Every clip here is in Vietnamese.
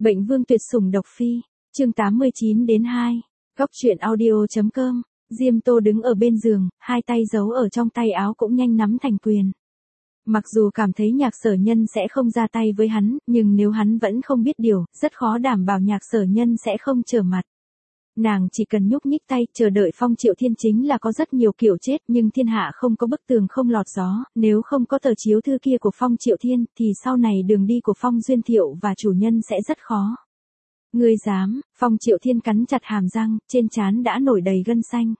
Bệnh vương tuyệt sủng độc phi, chương 89-2, Góc truyện audio.com, Diêm Tô đứng ở bên giường, hai tay giấu ở trong tay áo cũng nhanh nắm thành quyền. Mặc dù cảm thấy Nhạc Sở Nhân sẽ không ra tay với hắn, nhưng nếu hắn vẫn không biết điều, rất khó đảm bảo Nhạc Sở Nhân sẽ không trở mặt. Nàng chỉ cần nhúc nhích tay, chờ đợi Phong Triệu Thiên chính là có rất nhiều kiểu chết, nhưng thiên hạ không có bức tường không lọt gió, nếu không có tờ chiếu thư kia của Phong Triệu Thiên, thì sau này đường đi của Phong Duyên Thiệu và chủ nhân sẽ rất khó. Ngươi dám? Phong Triệu Thiên cắn chặt hàm răng, trên trán đã nổi đầy gân xanh.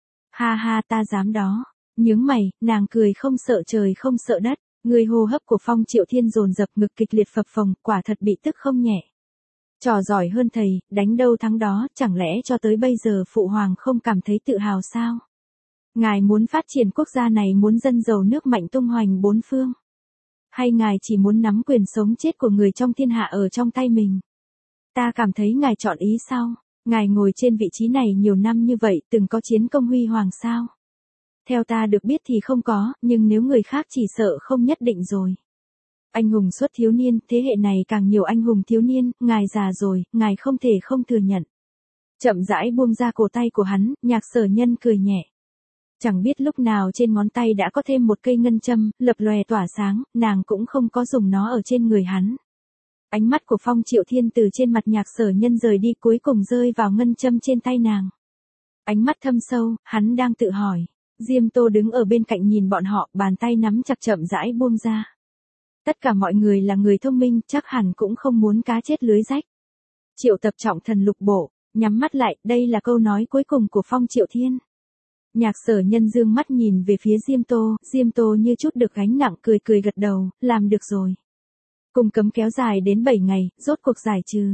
Ha ha, ta dám đó. Nhướng mày, nàng cười không sợ trời không sợ đất. Người hô hấp của Phong Triệu Thiên dồn dập, ngực kịch liệt phập phồng, quả thật bị tức không nhẹ. Trò giỏi hơn thầy, đánh đâu thắng đó, chẳng lẽ cho tới bây giờ phụ hoàng không cảm thấy tự hào sao? Ngài muốn phát triển quốc gia này, muốn dân giàu nước mạnh tung hoành bốn phương? Hay ngài chỉ muốn nắm quyền sống chết của người trong thiên hạ ở trong tay mình? Ta cảm thấy ngài chọn ý sao? Ngài ngồi trên vị trí này nhiều năm như vậy, từng có chiến công huy hoàng sao? Theo ta được biết thì không có, nhưng nếu người khác chỉ sợ không nhất định rồi. Anh hùng xuất thiếu niên, thế hệ này càng nhiều anh hùng thiếu niên, ngài già rồi, ngài không thể không thừa nhận. Chậm rãi buông ra cổ tay của hắn, Nhạc Sở Nhân cười nhẹ. Chẳng biết lúc nào trên ngón tay đã có thêm một cây ngân châm, lập lòe tỏa sáng, nàng cũng không có dùng nó ở trên người hắn. Ánh mắt của Phong Triệu Thiên từ trên mặt Nhạc Sở Nhân rời đi, cuối cùng rơi vào ngân châm trên tay nàng. Ánh mắt thâm sâu, hắn đang tự hỏi. Diêm Tô đứng ở bên cạnh nhìn bọn họ, bàn tay nắm chặt chậm rãi buông ra. Tất cả mọi người là người thông minh, chắc hẳn cũng không muốn cá chết lưới rách. Triệu Tập trọng thần lục bổ, nhắm mắt lại, đây là câu nói cuối cùng của Phong Triệu Thiên. Nhạc Sở Nhân dương mắt nhìn về phía Diêm Tô như chút được gánh nặng, cười cười gật đầu, làm được rồi. Cung cấm kéo dài đến 7 ngày, rốt cuộc giải trừ.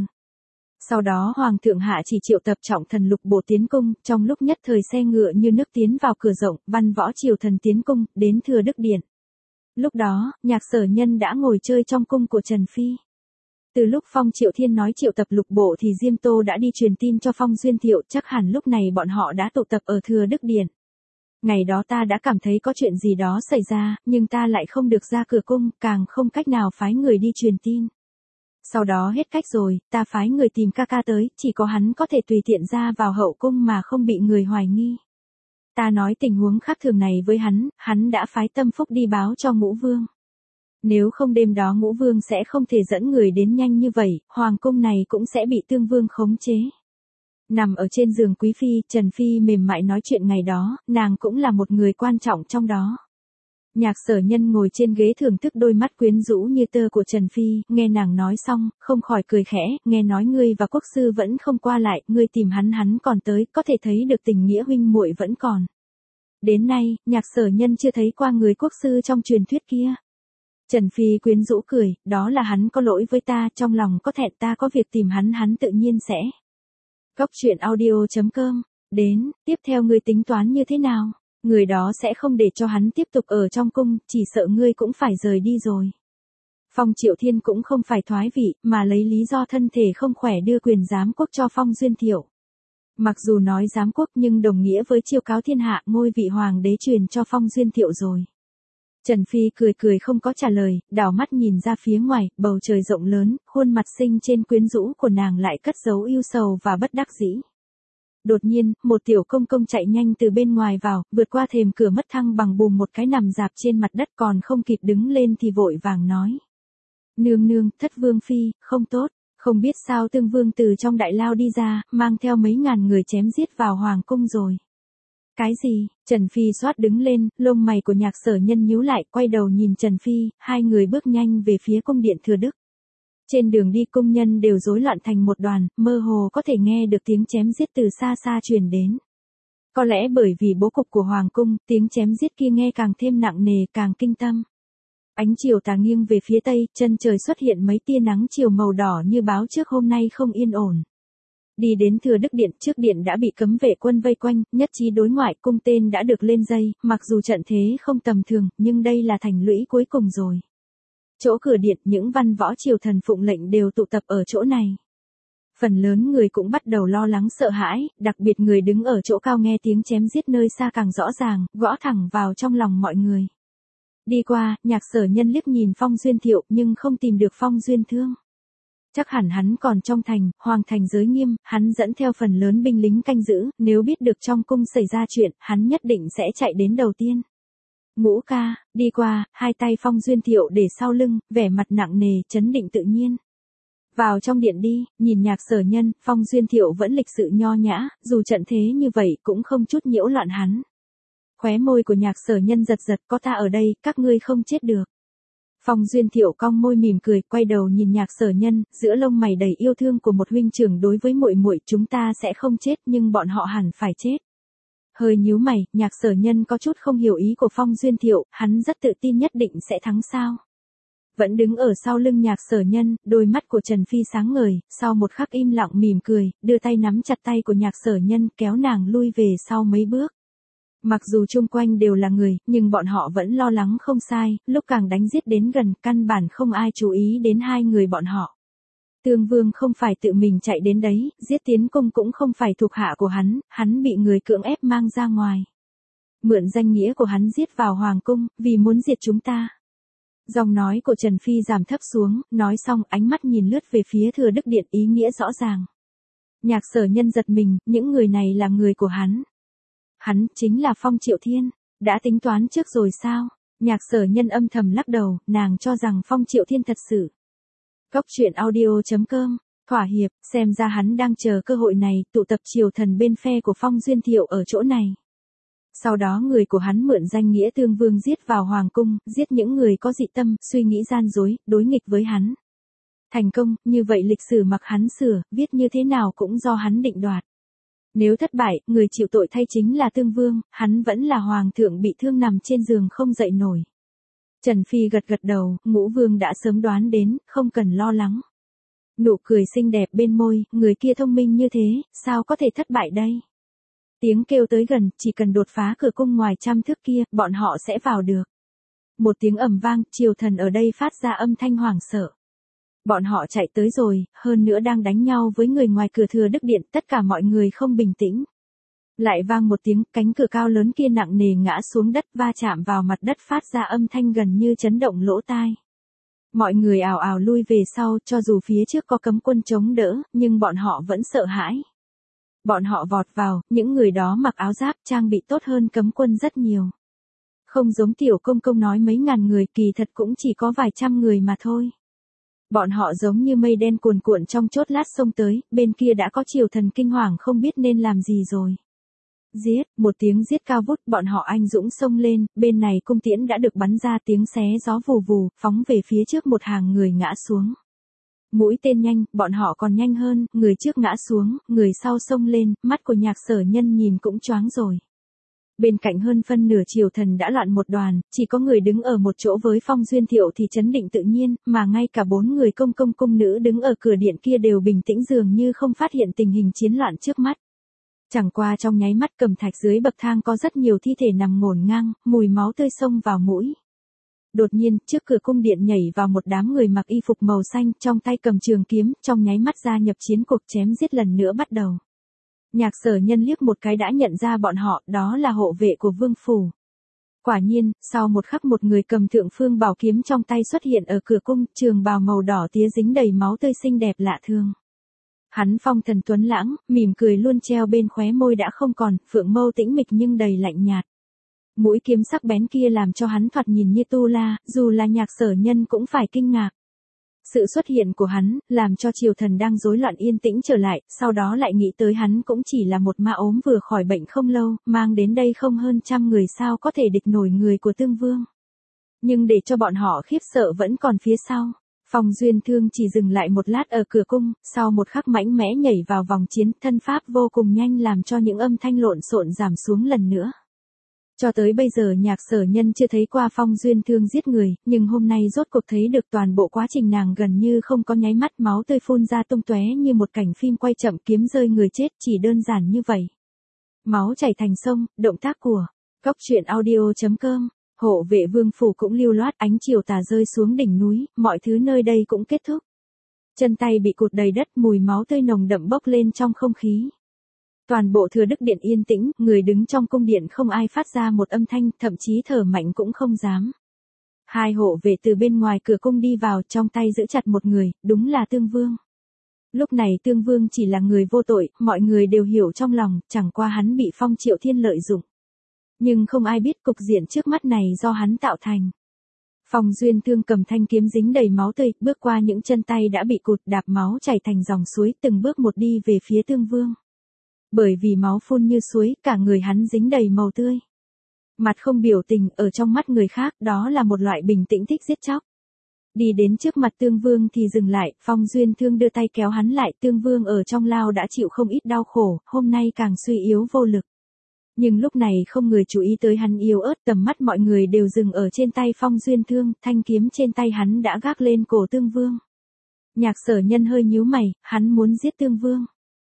Sau đó Hoàng thượng hạ chỉ Triệu Tập trọng thần lục bổ tiến cung, trong lúc nhất thời xe ngựa như nước tiến vào cửa rộng, văn võ triều thần tiến cung, đến Thừa Đức Điện. Lúc đó, Nhạc Sở Nhân đã ngồi chơi trong cung của Trần Phi. Từ lúc Phong Triệu Thiên nói Triệu Tập lục bộ thì Diêm Tô đã đi truyền tin cho Phong Duyên Thiệu, chắc hẳn lúc này bọn họ đã tụ tập ở Thừa Đức Điện. Ngày đó ta đã cảm thấy có chuyện gì đó xảy ra, nhưng ta lại không được ra cửa cung, càng không cách nào phái người đi truyền tin. Sau đó hết cách rồi, ta phái người tìm ca ca tới, chỉ có hắn có thể tùy tiện ra vào hậu cung mà không bị người hoài nghi. Ta nói tình huống khác thường này với hắn đã phái Tâm Phúc đi báo cho Ngũ Vương. Nếu không đêm đó Ngũ Vương sẽ không thể dẫn người đến nhanh như vậy, hoàng cung này cũng sẽ bị Tương Vương khống chế. Nằm ở trên giường Quý Phi, Trần Phi mềm mại nói chuyện ngày đó, nàng cũng là một người quan trọng trong đó. Nhạc Sở Nhân ngồi trên ghế thưởng thức đôi mắt quyến rũ như tơ của Trần Phi, nghe nàng nói xong, không khỏi cười khẽ, nghe nói ngươi và quốc sư vẫn không qua lại, ngươi tìm hắn còn tới, có thể thấy được tình nghĩa huynh muội vẫn còn. Đến nay, Nhạc Sở Nhân chưa thấy qua người quốc sư trong truyền thuyết kia. Trần Phi quyến rũ cười, đó là hắn có lỗi với ta, trong lòng có thẹn, ta có việc tìm hắn tự nhiên sẽ. Góc truyện audio.com, đến, tiếp theo ngươi tính toán như thế nào? Người đó sẽ không để cho hắn tiếp tục ở trong cung, chỉ sợ ngươi cũng phải rời đi rồi. Phong Triệu Thiên cũng không phải thoái vị, mà lấy lý do thân thể không khỏe đưa quyền giám quốc cho Phong Duyên Thiệu. Mặc dù nói giám quốc nhưng đồng nghĩa với chiêu cáo thiên hạ, ngôi vị hoàng đế truyền cho Phong Duyên Thiệu rồi. Trần Phi cười không có trả lời, đảo mắt nhìn ra phía ngoài, bầu trời rộng lớn, khuôn mặt xinh trên quyến rũ của nàng lại cất giấu ưu sầu và bất đắc dĩ. Đột nhiên, một tiểu công công chạy nhanh từ bên ngoài vào, vượt qua thềm cửa mất thăng bằng bùm một cái nằm dạp trên mặt đất, còn không kịp đứng lên thì vội vàng nói. Nương, Thất Vương Phi, không tốt, không biết sao Tương Vương từ trong đại lao đi ra, mang theo mấy ngàn người chém giết vào hoàng cung rồi. Cái gì? Trần Phi xoát đứng lên, lông mày của Nhạc Sở Nhân nhíu lại, quay đầu nhìn Trần Phi, hai người bước nhanh về phía cung điện Thừa Đức. Trên đường đi cung nhân đều rối loạn thành một đoàn, mơ hồ có thể nghe được tiếng chém giết từ xa xa truyền đến. Có lẽ bởi vì bố cục của hoàng cung, tiếng chém giết kia nghe càng thêm nặng nề, càng kinh tâm. Ánh chiều tà nghiêng về phía tây, chân trời xuất hiện mấy tia nắng chiều màu đỏ như báo trước hôm nay không yên ổn. Đi đến Thừa Đức Điện, trước điện đã bị cấm vệ quân vây quanh, nhất trí đối ngoại, cung tên đã được lên dây, mặc dù trận thế không tầm thường, nhưng đây là thành lũy cuối cùng rồi. Chỗ cửa điện, những văn võ triều thần phụng lệnh đều tụ tập ở chỗ này. Phần lớn người cũng bắt đầu lo lắng sợ hãi, đặc biệt người đứng ở chỗ cao nghe tiếng chém giết nơi xa càng rõ ràng, gõ thẳng vào trong lòng mọi người. Đi qua, Nhạc Sở Nhân liếc nhìn Phong Duyên Thiệu nhưng không tìm được Phong Duyên Thương. Chắc hẳn hắn còn trong thành, hoàng thành giới nghiêm, hắn dẫn theo phần lớn binh lính canh giữ, nếu biết được trong cung xảy ra chuyện, hắn nhất định sẽ chạy đến đầu tiên. Ngũ ca, đi qua, hai tay Phong Duyên Thiệu để sau lưng, vẻ mặt nặng nề, trấn định tự nhiên. Vào trong điện đi, nhìn Nhạc Sở Nhân, Phong Duyên Thiệu vẫn lịch sự nho nhã, dù trận thế như vậy cũng không chút nhiễu loạn hắn. Khóe môi của Nhạc Sở Nhân giật giật, có ta ở đây, các ngươi không chết được. Phong Duyên Thiệu cong môi mỉm cười, quay đầu nhìn Nhạc Sở Nhân, giữa lông mày đầy yêu thương của một huynh trưởng đối với muội muội, chúng ta sẽ không chết nhưng bọn họ hẳn phải chết. Hơi nhíu mày, Nhạc Sở Nhân có chút không hiểu ý của Phong Duyên Thiệu, hắn rất tự tin nhất định sẽ thắng sao. Vẫn đứng ở sau lưng Nhạc Sở Nhân, đôi mắt của Trần Phi sáng ngời, sau một khắc im lặng mỉm cười, đưa tay nắm chặt tay của Nhạc Sở Nhân, kéo nàng lui về sau mấy bước. Mặc dù chung quanh đều là người, nhưng bọn họ vẫn lo lắng không sai, lúc càng đánh giết đến gần, căn bản không ai chú ý đến hai người bọn họ. Tương Vương không phải tự mình chạy đến đấy, giết tiến cung cũng không phải thuộc hạ của hắn bị người cưỡng ép mang ra ngoài. Mượn danh nghĩa của hắn giết vào hoàng cung, vì muốn diệt chúng ta. Giọng nói của Trần Phi giảm thấp xuống, nói xong ánh mắt nhìn lướt về phía Thừa Đức Điện, ý nghĩa rõ ràng. Nhạc Sở Nhân giật mình, những người này là người của hắn. Hắn chính là Phong Triệu Thiên, đã tính toán trước rồi sao? Nhạc Sở Nhân âm thầm lắc đầu, nàng cho rằng Phong Triệu Thiên thật sự. Cốc truyện audio.com, thỏa hiệp, xem ra hắn đang chờ cơ hội này, tụ tập triều thần bên phe của Phong Duyên Thiệu ở chỗ này. Sau đó người của hắn mượn danh nghĩa Tương Vương giết vào hoàng cung, giết những người có dị tâm, suy nghĩ gian dối, đối nghịch với hắn. Thành công, như vậy lịch sử mặc hắn sửa, viết như thế nào cũng do hắn định đoạt. Nếu thất bại, người chịu tội thay chính là Tương Vương, hắn vẫn là hoàng thượng bị thương nằm trên giường không dậy nổi. Trần Phi gật gật đầu, Ngũ Vương đã sớm đoán đến, không cần lo lắng. Nụ cười xinh đẹp bên môi, người kia thông minh như thế, sao có thể thất bại đây? Tiếng kêu tới gần, chỉ cần đột phá cửa cung ngoài 100 thước kia, bọn họ sẽ vào được. Một tiếng ầm vang, triều thần ở đây phát ra âm thanh hoảng sợ. Bọn họ chạy tới rồi, hơn nữa đang đánh nhau với người ngoài cửa Thừa Đức Điện, tất cả mọi người không bình tĩnh. Lại vang một tiếng, cánh cửa cao lớn kia nặng nề ngã xuống đất, va chạm vào mặt đất phát ra âm thanh gần như chấn động lỗ tai. Mọi người ào ào lui về sau, cho dù phía trước có cấm quân chống đỡ, nhưng bọn họ vẫn sợ hãi. Bọn họ vọt vào, những người đó mặc áo giáp trang bị tốt hơn cấm quân rất nhiều. Không giống Tiểu Công Công nói mấy ngàn người, kỳ thật cũng chỉ có vài trăm người mà thôi. Bọn họ giống như mây đen cuồn cuộn trong chốt lát xông tới, bên kia đã có triều thần kinh hoàng không biết nên làm gì rồi. Giết, một tiếng giết cao vút, bọn họ anh dũng xông lên, bên này cung tiễn đã được bắn ra tiếng xé gió vù vù, phóng về phía trước một hàng người ngã xuống. Mũi tên nhanh, bọn họ còn nhanh hơn, người trước ngã xuống, người sau xông lên, mắt của Nhạc Sở Nhân nhìn cũng choáng rồi. Bên cạnh hơn phân nửa triều thần đã loạn một đoàn, chỉ có người đứng ở một chỗ với Phong Duyên Thiệu thì trấn định tự nhiên, mà ngay cả 4 người công công cung nữ đứng ở cửa điện kia đều bình tĩnh dường như không phát hiện tình hình chiến loạn trước mắt. Chẳng qua trong nháy mắt cẩm thạch dưới bậc thang có rất nhiều thi thể nằm ngổn ngang, mùi máu tươi xông vào mũi. Đột nhiên, trước cửa cung điện nhảy vào một đám người mặc y phục màu xanh, trong tay cầm trường kiếm, trong nháy mắt gia nhập chiến cuộc chém giết lần nữa bắt đầu. Nhạc Sở Nhân liếc một cái đã nhận ra bọn họ, đó là hộ vệ của vương phủ. Quả nhiên, sau một khắc một người cầm Thượng Phương bảo kiếm trong tay xuất hiện ở cửa cung, trường bào màu đỏ tía dính đầy máu tươi xinh đẹp lạ thường. Hắn phong thần tuấn lãng, mỉm cười luôn treo bên khóe môi đã không còn, phượng mâu tĩnh mịch nhưng đầy lạnh nhạt. Mũi kiếm sắc bén kia làm cho hắn thoạt nhìn như tu la, dù là Nhạc Sở Nhân cũng phải kinh ngạc. Sự xuất hiện của hắn, làm cho triều thần đang rối loạn yên tĩnh trở lại, sau đó lại nghĩ tới hắn cũng chỉ là một ma ốm vừa khỏi bệnh không lâu, mang đến đây không hơn 100 người sao có thể địch nổi người của Tương Vương. Nhưng để cho bọn họ khiếp sợ vẫn còn phía sau. Phong Duyên Thương chỉ dừng lại một lát ở cửa cung, sau một khắc mãnh mẽ nhảy vào vòng chiến, thân pháp vô cùng nhanh làm cho những âm thanh lộn xộn giảm xuống lần nữa. Cho tới bây giờ Nhạc Sở Nhân chưa thấy qua Phong Duyên Thương giết người, nhưng hôm nay rốt cuộc thấy được toàn bộ quá trình nàng gần như không có nháy mắt, máu tươi phun ra tung tóe như một cảnh phim quay chậm, kiếm rơi người chết, chỉ đơn giản như vậy. Máu chảy thành sông, động tác của Cốc truyện audio.com. Hộ vệ vương phủ cũng lưu loát, ánh chiều tà rơi xuống đỉnh núi, mọi thứ nơi đây cũng kết thúc. Chân tay bị cụt đầy đất, mùi máu tươi nồng đậm bốc lên trong không khí. Toàn bộ Thừa Đức Điện yên tĩnh, người đứng trong cung điện không ai phát ra một âm thanh, thậm chí thở mạnh cũng không dám. Hai hộ vệ từ bên ngoài cửa cung đi vào, trong tay giữ chặt một người, đúng là Tương Vương. Lúc này Tương Vương chỉ là người vô tội, mọi người đều hiểu trong lòng, chẳng qua hắn bị Phong Triệu Thiên lợi dụng. Nhưng không ai biết cục diện trước mắt này do hắn tạo thành. Phong Duyên Thương cầm thanh kiếm dính đầy máu tươi, bước qua những chân tay đã bị cụt, đạp máu chảy thành dòng suối, từng bước một đi về phía Tương Vương. Bởi vì máu phun như suối, cả người hắn dính đầy màu tươi. Mặt không biểu tình, ở trong mắt người khác, đó là một loại bình tĩnh thích giết chóc. Đi đến trước mặt Tương Vương thì dừng lại, Phong Duyên Thương đưa tay kéo hắn lại, Tương Vương ở trong lao đã chịu không ít đau khổ, hôm nay càng suy yếu vô lực. Nhưng lúc này không người chú ý tới hắn yếu ớt, tầm mắt mọi người đều dừng ở trên tay Phong Duyên Thương, thanh kiếm trên tay hắn đã gác lên cổ Tương Vương. Nhạc Sở Nhân hơi nhíu mày, hắn muốn giết Tương Vương.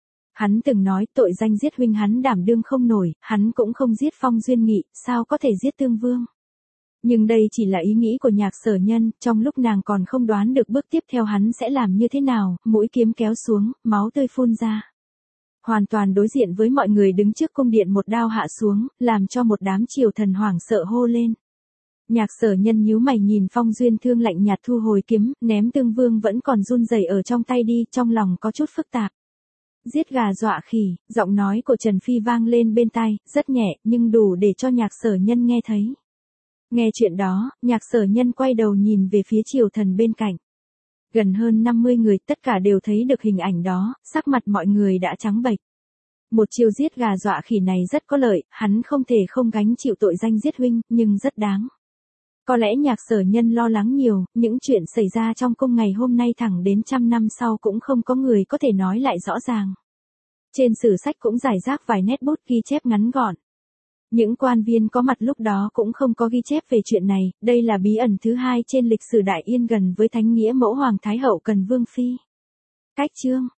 Hắn từng nói tội danh giết huynh hắn đảm đương không nổi, hắn cũng không giết Phong Duyên Nghị, sao có thể giết Tương Vương. Nhưng đây chỉ là ý nghĩ của Nhạc Sở Nhân, trong lúc nàng còn không đoán được bước tiếp theo hắn sẽ làm như thế nào, mũi kiếm kéo xuống, máu tươi phun ra. Hoàn toàn đối diện với mọi người đứng trước cung điện một đao hạ xuống, làm cho một đám triều thần hoảng sợ hô lên. Nhạc Sở Nhân nhíu mày nhìn Phong Duyên Thương lạnh nhạt thu hồi kiếm, ném Tương Vương vẫn còn run rẩy ở trong tay đi, trong lòng có chút phức tạp. Giết gà dọa khỉ, giọng nói của Trần Phi vang lên bên tai, rất nhẹ, nhưng đủ để cho Nhạc Sở Nhân nghe thấy. Nghe chuyện đó, Nhạc Sở Nhân quay đầu nhìn về phía triều thần bên cạnh. Gần hơn 50 người, tất cả đều thấy được hình ảnh đó, sắc mặt mọi người đã trắng bệch. Một chiêu giết gà dọa khỉ này rất có lợi, hắn không thể không gánh chịu tội danh giết huynh, nhưng rất đáng. Có lẽ Nhạc Sở Nhân lo lắng nhiều, những chuyện xảy ra trong cung ngày hôm nay thẳng đến 100 năm sau cũng không có người có thể nói lại rõ ràng. Trên sử sách cũng rải rác vài nét bút ghi chép ngắn gọn. Những quan viên có mặt lúc đó cũng không có ghi chép về chuyện này, đây là bí ẩn thứ hai trên lịch sử Đại Yên gần với thánh nghĩa mẫu Hoàng Thái Hậu Cần Vương Phi. Cách chương